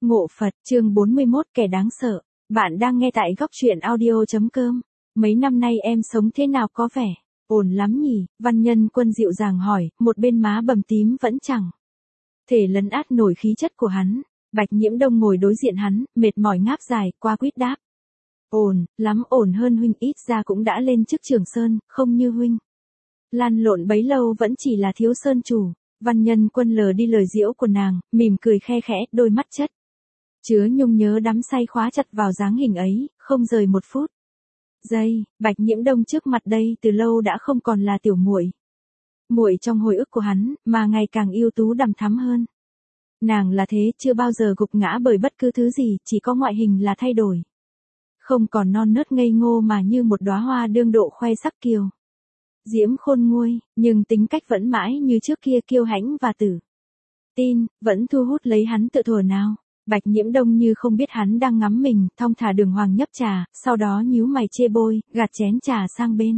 Ngộ Phật, chương 41, kẻ đáng sợ. Bạn đang nghe tại góc truyện audio.com. Mấy năm nay em sống thế nào có vẻ ổn lắm nhỉ? Văn Nhân Quân dịu dàng hỏi, một bên má bầm tím vẫn chẳng thể lấn át nổi khí chất của hắn. Bạch Nhiễm Đông ngồi đối diện hắn, mệt mỏi ngáp dài, qua quýt đáp. Ổn, lắm ổn hơn huynh, ít ra cũng đã lên chức Trường Sơn, không như huynh. Lăn lộn bấy lâu vẫn chỉ là thiếu sơn chủ. Văn Nhân Quân lờ đi lời giễu của nàng, mỉm cười khe khẽ, đôi mắt chất chứa nhung nhớ đắm say khóa chặt vào dáng hình ấy, không rời một phút. Bạch Nhiễm Đông trước mặt đây từ lâu đã không còn là tiểu muội. Muội trong hồi ức của hắn, mà ngày càng yêu tú đằm thắm hơn. Nàng là thế, chưa bao giờ gục ngã bởi bất cứ thứ gì, chỉ có ngoại hình là thay đổi. Không còn non nớt ngây ngô mà như một đóa hoa đương độ khoe sắc kiều diễm khôn nguôi, nhưng tính cách vẫn mãi như trước kia, kiêu hãnh và tử tin, vẫn thu hút lấy hắn tự thuở nào. Bạch Nhiễm Đông như không biết hắn đang ngắm mình, thong thả đường hoàng nhấp trà, sau đó nhíu mày chê bôi, gạt chén trà sang bên.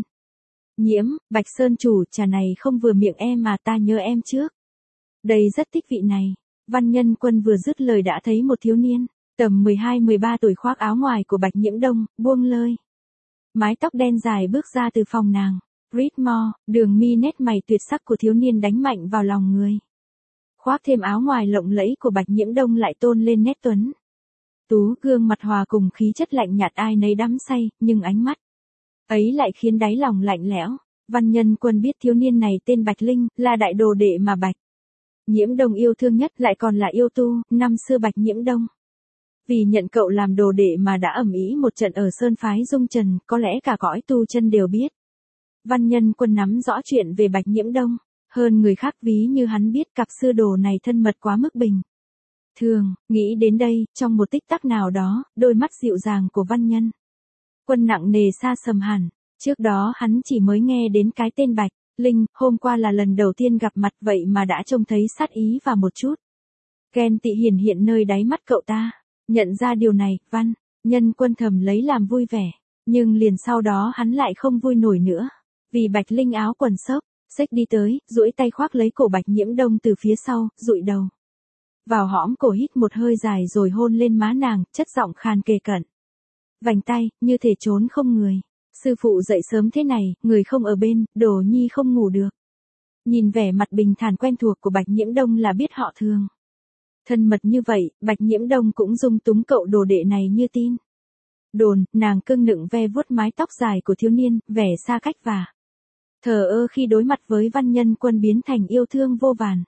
Bạch Sơn chủ, trà này không vừa miệng em mà ta nhớ em trước. Đây rất thích vị này. Văn Nhân Quân vừa dứt lời đã thấy một thiếu niên, tầm 12-13 tuổi khoác áo ngoài của Bạch Nhiễm Đông, buông lơi mái tóc đen dài bước ra từ phòng nàng. Ritmore, đường mi nét mày tuyệt sắc của thiếu niên đánh mạnh vào lòng người. Khoác thêm áo ngoài lộng lẫy của Bạch Nhiễm Đông lại tôn lên nét tuấn tú, gương mặt hòa cùng khí chất lạnh nhạt ai nấy đắm say, nhưng ánh mắt ấy lại khiến đáy lòng lạnh lẽo. Văn Nhân Quân biết thiếu niên này tên Bạch Linh, là đại đồ đệ mà Bạch Nhiễm Đông yêu thương nhất, lại còn là yêu tu. Năm xưa Bạch Nhiễm Đông vì nhận cậu làm đồ đệ mà đã ầm ĩ một trận ở sơn phái Dung Trần, có lẽ cả cõi tu chân đều biết. Văn Nhân Quân nắm rõ chuyện về Bạch Nhiễm Đông, hơn người khác ví như hắn biết cặp sư đồ này thân mật quá mức bình thường. Nghĩ đến đây, trong một tích tắc nào đó, đôi mắt dịu dàng của Văn Nhân Quân nặng nề xa sầm hẳn. Trước đó hắn chỉ mới nghe đến cái tên Bạch Linh, hôm qua là lần đầu tiên gặp mặt, vậy mà đã trông thấy sát ý và một chút ghen tị hiển hiện nơi đáy mắt cậu ta. Nhận ra điều này, Văn Nhân Quân thầm lấy làm vui vẻ, nhưng liền sau đó hắn lại không vui nổi nữa. Vì Bạch Linh áo quần xếch đi tới, duỗi tay khoác lấy cổ Bạch Nhiễm Đông từ phía sau, dụi đầu vào hõm cổ, hít một hơi dài rồi hôn lên má nàng, chất giọng khàn kề cận vành tay, như thể trốn không người. Sư phụ dậy sớm thế này, người không ở bên, Đồ Nhi không ngủ được. Nhìn vẻ mặt bình thản quen thuộc của Bạch Nhiễm Đông là biết họ thường thân mật như vậy. Bạch Nhiễm Đông cũng dung túng cậu đồ đệ này như tin đồn. Nàng cưng nựng ve vuốt mái tóc dài của thiếu niên, vẻ xa cách và thờ ơ khi đối mặt với Văn Nhân Quân biến thành yêu thương vô vàn.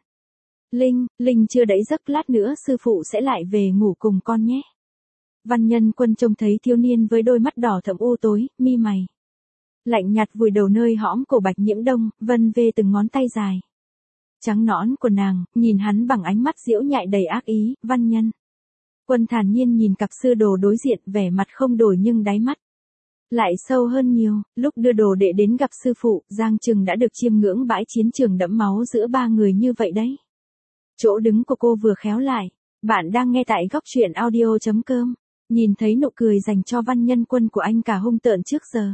Linh chưa đẫy giấc, lát nữa sư phụ sẽ lại về ngủ cùng con nhé. Văn Nhân Quân trông thấy thiếu niên với đôi mắt đỏ thẫm u tối, mi mày lạnh nhạt vùi đầu nơi hõm cổ Bạch Nhiễm Đông, vân vê từng ngón tay dài trắng nõn của nàng, nhìn hắn bằng ánh mắt giễu nhại đầy ác ý. Văn Nhân Quân thản nhiên nhìn cặp sư đồ đối diện, vẻ mặt không đổi nhưng đáy mắt lại sâu hơn nhiều. Lúc đưa đồ đệ đến gặp sư phụ, Giang Trừng đã được chiêm ngưỡng bãi chiến trường đẫm máu giữa ba người như vậy đấy. Chỗ đứng của cô vừa khéo lại. Bạn đang nghe tại góc truyện audio.com. Nhìn thấy nụ cười dành cho Văn Nhân Quân của anh cả hung tợn trước giờ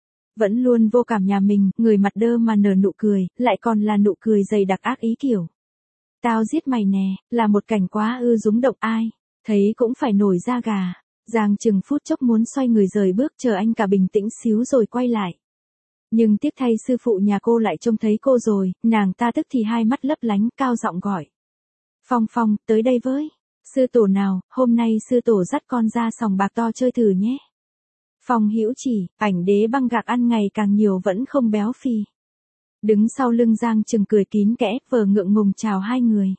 vẫn luôn vô cảm nhà mình, người mặt đơ mà nở nụ cười, lại còn là nụ cười dày đặc ác ý kiểu tao giết mày nè, là một cảnh quá rúng động, ai thấy cũng phải nổi da gà. Giang Trừng phút chốc muốn xoay người rời bước, chờ anh cả bình tĩnh xíu rồi quay lại. Nhưng tiếc thay sư phụ nhà cô lại trông thấy cô rồi, nàng ta tức thì hai mắt lấp lánh, cao giọng gọi. Phong, tới đây với. Sư tổ nào, hôm nay sư tổ dắt con ra sòng bạc to chơi thử nhé. Phong hữu chỉ, ảnh đế băng gạc ăn ngày càng nhiều vẫn không béo phì. Đứng sau lưng Giang Trừng cười kín kẽ, vờ ngượng ngùng chào hai người.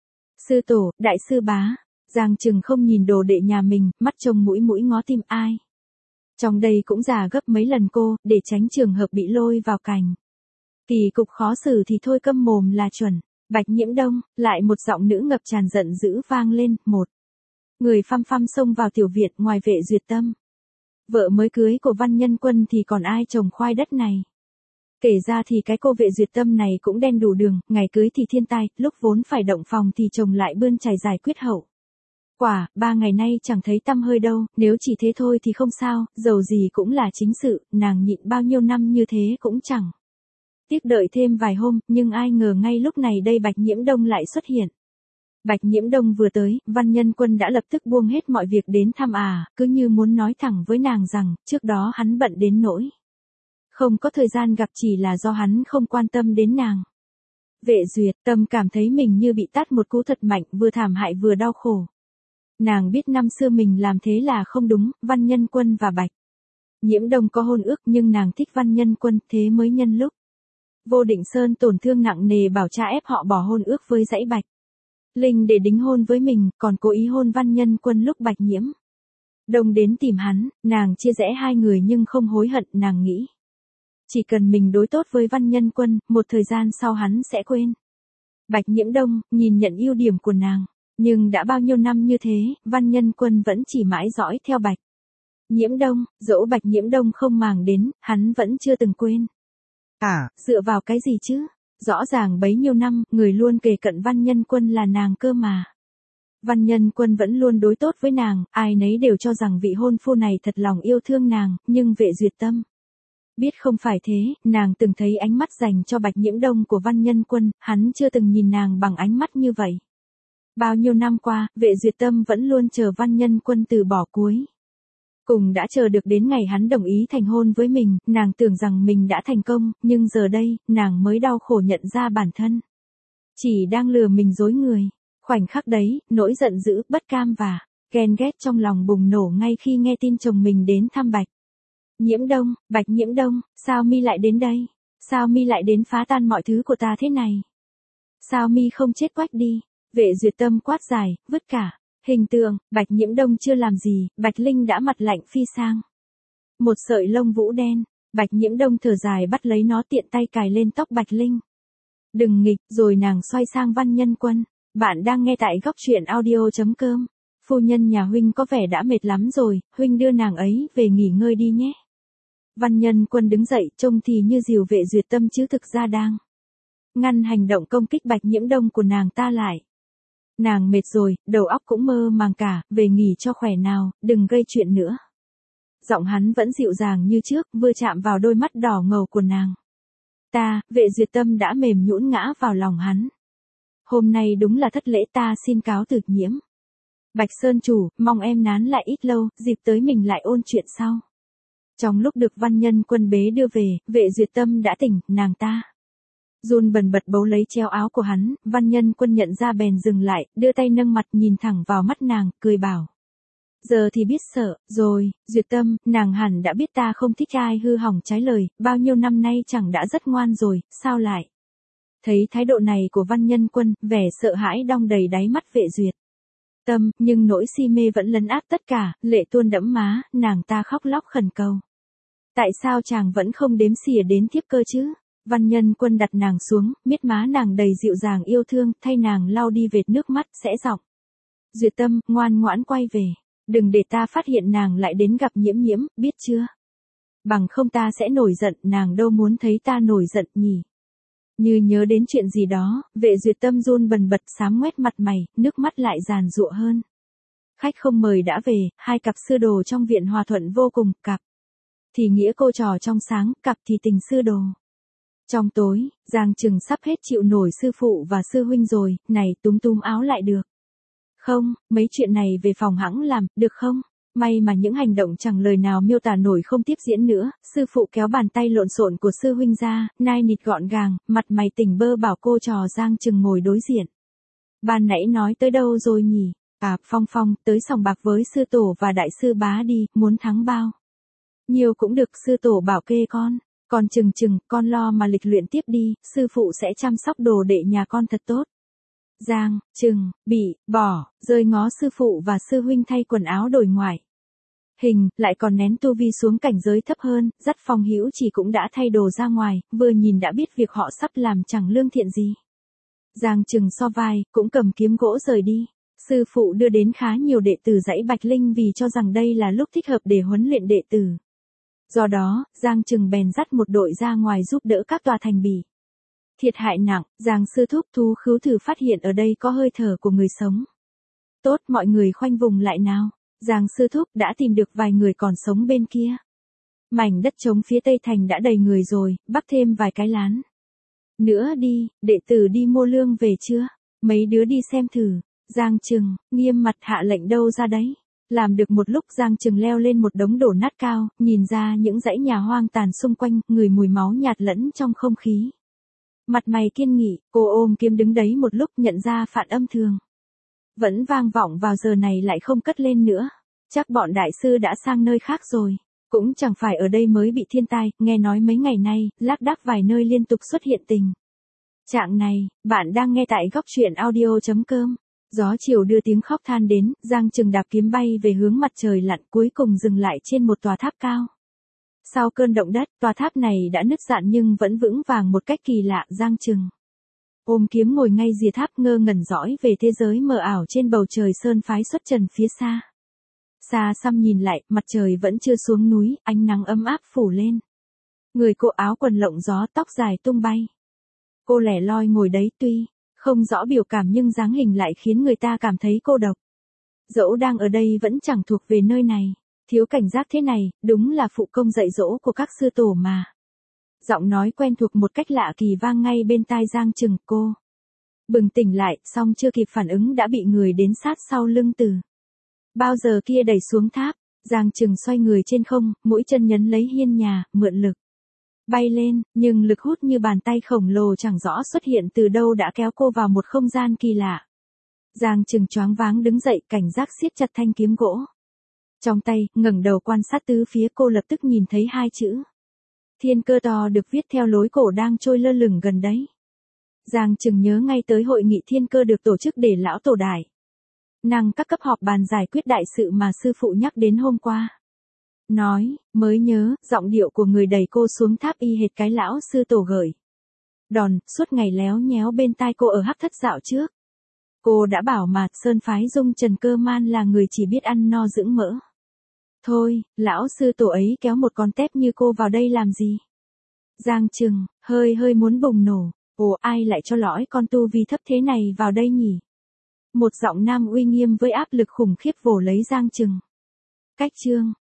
Sư tổ, đại sư bá. Giang Trừng không nhìn đồ đệ nhà mình, mắt trông mũi ngó tim ai. Trong đây cũng già gấp mấy lần cô, để tránh trường hợp bị lôi vào cành kỳ cục khó xử thì thôi câm mồm là chuẩn. Bạch Nhiễm Đông, lại một giọng nữ ngập tràn giận dữ vang lên. Một người phăm xông vào tiểu viện, ngoài Vệ Duyệt Tâm, vợ mới cưới của Văn Nhân Quân, thì còn ai trồng khoai đất này. Kể ra thì cái cô Vệ Duyệt Tâm này cũng đen đủ đường, ngày cưới thì thiên tai, lúc vốn phải động phòng thì chồng lại bươn chải giải quyết hậu quả. 3 ngày nay chẳng thấy tăm hơi đâu. Nếu chỉ thế thôi thì không sao, dầu gì cũng là chính sự, nàng nhịn bao nhiêu năm như thế cũng chẳng tiếc đợi thêm vài hôm. Nhưng ai ngờ ngay lúc này đây Bạch Nhiễm Đông lại xuất hiện. Bạch Nhiễm Đông vừa tới, Văn Nhân Quân đã lập tức buông hết mọi việc đến thăm cứ như muốn nói thẳng với nàng rằng, trước đó hắn bận đến nỗi không có thời gian gặp chỉ là do hắn không quan tâm đến nàng. Vệ Duyệt Tâm cảm thấy mình như bị tát một cú thật mạnh, vừa thảm hại vừa đau khổ. Nàng biết năm xưa mình làm thế là không đúng, Văn Nhân Quân và Bạch Nhiễm Đông có hôn ước nhưng nàng thích Văn Nhân Quân, thế mới nhân lúc Vô Định Sơn tổn thương nặng nề bảo cha ép họ bỏ hôn ước với dãy Bạch Linh để đính hôn với mình, còn cố ý hôn Văn Nhân Quân lúc Bạch Nhiễm Đông đến tìm hắn, nàng chia rẽ hai người nhưng không hối hận, nàng nghĩ chỉ cần mình đối tốt với Văn Nhân Quân, một thời gian sau hắn sẽ quên. Bạch Nhiễm Đông nhìn nhận ưu điểm của nàng, nhưng đã bao nhiêu năm như thế, Văn Nhân Quân vẫn chỉ mãi dõi theo Bạch Nhiễm Đông, dẫu Bạch Nhiễm Đông không màng đến, hắn vẫn chưa từng quên. Dựa vào cái gì chứ? Rõ ràng bấy nhiêu năm, người luôn kề cận Văn Nhân Quân là nàng cơ mà. Văn Nhân Quân vẫn luôn đối tốt với nàng, ai nấy đều cho rằng vị hôn phu này thật lòng yêu thương nàng, nhưng Vệ Duyệt Tâm biết không phải thế, nàng từng thấy ánh mắt dành cho Bạch Nhiễm Đông của Văn Nhân Quân, hắn chưa từng nhìn nàng bằng ánh mắt như vậy. Bao nhiêu năm qua, Vệ Duyệt Tâm vẫn luôn chờ Văn Nhân Quân từ bỏ cuối. Cùng đã chờ được đến ngày hắn đồng ý thành hôn với mình, nàng tưởng rằng mình đã thành công, nhưng giờ đây, nàng mới đau khổ nhận ra bản thân chỉ đang lừa mình dối người. Khoảnh khắc đấy, nỗi giận dữ, bất cam và ghen ghét trong lòng bùng nổ ngay khi nghe tin chồng mình đến thăm Bạch Nhiễm Đông. Bạch Nhiễm Đông, sao mi lại đến đây? Sao mi lại đến phá tan mọi thứ của ta thế này? Sao mi không chết quách đi? Vệ Duyệt Tâm quát dài, vứt cả hình tượng. Bạch Nhiễm Đông chưa làm gì, Bạch Linh đã mặt lạnh phi sang một sợi lông vũ đen. Bạch Nhiễm Đông thở dài bắt lấy nó, tiện tay cài lên tóc Bạch Linh. Đừng nghịch. Rồi nàng xoay sang Văn Nhân Quân. Bạn đang nghe tại góc truyện audio.com. Phu nhân nhà huynh có vẻ đã mệt lắm rồi, huynh đưa nàng ấy về nghỉ ngơi đi nhé. Văn Nhân Quân đứng dậy, trông thì như dìu Vệ Duyệt Tâm chứ thực ra đang ngăn hành động công kích Bạch Nhiễm Đông của nàng ta lại. Nàng mệt rồi, đầu óc cũng mơ màng cả, về nghỉ cho khỏe nào, đừng gây chuyện nữa. Giọng hắn vẫn dịu dàng như trước, vừa chạm vào đôi mắt đỏ ngầu của nàng. Vệ Duyệt Tâm đã mềm nhũn ngã vào lòng hắn. Hôm nay đúng là thất lễ, ta xin cáo từ Nhiễm. Bạch Sơn chủ, mong em nán lại ít lâu, dịp tới mình lại ôn chuyện sau. Trong lúc được Văn Nhân Quân bế đưa về, Vệ Duyệt Tâm đã tỉnh, nàng ta run bần bật bấu lấy treo áo của hắn, Văn Nhân Quân nhận ra bèn dừng lại, đưa tay nâng mặt nhìn thẳng vào mắt nàng, cười bảo. Giờ thì biết sợ, rồi, Duyệt Tâm, nàng hẳn đã biết ta không thích ai hư hỏng trái lời, bao nhiêu năm nay chẳng đã rất ngoan rồi, sao lại? Thấy thái độ này của Văn Nhân Quân, vẻ sợ hãi đong đầy đáy mắt Vệ Duyệt Tâm, nhưng nỗi si mê vẫn lấn át tất cả, lệ tuôn đẫm má, nàng ta khóc lóc khẩn cầu. Tại sao chàng vẫn không đếm xỉa đến tiếp cơ chứ? Văn Nhân Quân đặt nàng xuống, miết má nàng đầy dịu dàng yêu thương, thay nàng lau đi vệt nước mắt, sẽ giọng. Duyệt Tâm, ngoan ngoãn quay về. Đừng để ta phát hiện nàng lại đến gặp Nhiễm Nhiễm, biết chưa? Bằng không ta sẽ nổi giận, nàng đâu muốn thấy ta nổi giận nhỉ? Như nhớ đến chuyện gì đó, Vệ Duyệt Tâm run bần bật, xám ngoét mặt mày, nước mắt lại giàn giụa hơn. Khách không mời đã về, hai cặp sư đồ trong viện hòa thuận vô cùng, cặp thì nghĩa cô trò trong sáng, cặp thì tình sư đồ. Trong tối, Giang Trừng sắp hết chịu nổi sư phụ và sư huynh rồi, này túm túm áo lại được không, mấy chuyện này về phòng hẵng làm, được không? May mà những hành động chẳng lời nào miêu tả nổi không tiếp diễn nữa, sư phụ kéo bàn tay lộn xộn của sư huynh ra, nai nịt gọn gàng, mặt mày tỉnh bơ bảo cô trò Giang Trừng ngồi đối diện. Ban nãy nói tới đâu rồi nhỉ? Phong Phong, tới sòng bạc với sư tổ và đại sư bá đi, muốn thắng bao nhiều cũng được, sư tổ bảo kê con. Còn Trừng, con lo mà lịch luyện tiếp đi, sư phụ sẽ chăm sóc đồ đệ nhà con thật tốt. Giang Trừng bị bỏ rơi ngó sư phụ và sư huynh thay quần áo đổi ngoại hình, lại còn nén tu vi xuống cảnh giới thấp hơn, dắt Phong Hữu Chỉ cũng đã thay đồ ra ngoài, vừa nhìn đã biết việc họ sắp làm chẳng lương thiện gì. Giang Trừng so vai, cũng cầm kiếm gỗ rời đi. Sư phụ đưa đến khá nhiều đệ tử dãy Bạch Linh vì cho rằng đây là lúc thích hợp để huấn luyện đệ tử. Do đó, Giang Trừng bèn dắt một đội ra ngoài giúp đỡ các tòa thành bị thiệt hại nặng. Giang sư thúc thú khứu thử phát hiện ở đây có hơi thở của người sống. Tốt, mọi người khoanh vùng lại nào. Giang sư thúc đã tìm được vài người còn sống bên kia. Mảnh đất trống phía tây thành đã đầy người rồi, bắc thêm vài cái lán nữa đi, đệ tử đi mua lương về chưa? Mấy đứa đi xem thử. Giang Trừng, nghiêm mặt hạ lệnh đâu ra đấy. Làm được một lúc Giang Trừng leo lên một đống đổ nát cao, nhìn ra những dãy nhà hoang tàn xung quanh, ngửi mùi máu nhạt lẫn trong không khí. Mặt mày kiên nghị, cô ôm kiếm đứng đấy một lúc nhận ra phản âm thường. Vẫn vang vọng vào giờ này lại không cất lên nữa. Chắc bọn đại sư đã sang nơi khác rồi. Cũng chẳng phải ở đây mới bị thiên tai, nghe nói mấy ngày nay, lác đác vài nơi liên tục xuất hiện tình trạng này. Bạn đang nghe tại góc truyện audio.com. Gió chiều đưa tiếng khóc than đến, Giang Trừng đạp kiếm bay về hướng mặt trời lặn, cuối cùng dừng lại trên một tòa tháp cao. Sau cơn động đất, tòa tháp này đã nứt rạn nhưng vẫn vững vàng một cách kỳ lạ. Giang Trừng ôm kiếm ngồi ngay rìa tháp, ngơ ngẩn dõi về thế giới mờ ảo trên bầu trời sơn phái xuất trần phía xa. Xa xăm nhìn lại, mặt trời vẫn chưa xuống núi, ánh nắng ấm áp phủ lên. Người cô áo quần lộng gió, tóc dài tung bay. Cô lẻ loi ngồi đấy, tuy không rõ biểu cảm nhưng dáng hình lại khiến người ta cảm thấy cô độc. Dẫu đang ở đây vẫn chẳng thuộc về nơi này. Thiếu cảnh giác thế này, đúng là phụ công dạy dỗ của các sư tổ mà. Giọng nói quen thuộc một cách lạ kỳ vang ngay bên tai Giang Trừng. Cô bừng tỉnh lại, song chưa kịp phản ứng đã bị người đến sát sau lưng từ bao giờ kia đẩy xuống tháp. Giang Trừng xoay người trên không, mũi chân nhấn lấy hiên nhà, mượn lực bay lên, nhưng lực hút như bàn tay khổng lồ chẳng rõ xuất hiện từ đâu đã kéo cô vào một không gian kỳ lạ. Giang Trừng choáng váng đứng dậy, cảnh giác siết chặt thanh kiếm gỗ trong tay, ngẩng đầu quan sát tứ phía. Cô lập tức nhìn thấy hai chữ Thiên Cơ to được viết theo lối cổ đang trôi lơ lửng gần đấy. Giang Trừng nhớ ngay tới hội nghị thiên cơ được tổ chức để lão tổ đại năng các cấp họp bàn giải quyết đại sự mà sư phụ nhắc đến hôm qua. Nói, mới nhớ, giọng điệu của người đẩy cô xuống tháp y hệt cái lão sư tổ gửi đòn, suốt ngày léo nhéo bên tai cô ở hắc thất dạo trước. Cô đã bảo mà, sơn phái Dung Trần Cơ Man là người chỉ biết ăn no dưỡng mỡ. Thôi, lão sư tổ ấy kéo một con tép như cô vào đây làm gì? Giang Trừng, hơi muốn bùng nổ. Ồ, ai lại cho lõi con tu vi thấp thế này vào đây nhỉ? Một giọng nam uy nghiêm với áp lực khủng khiếp vồ lấy Giang Trừng. Cách chương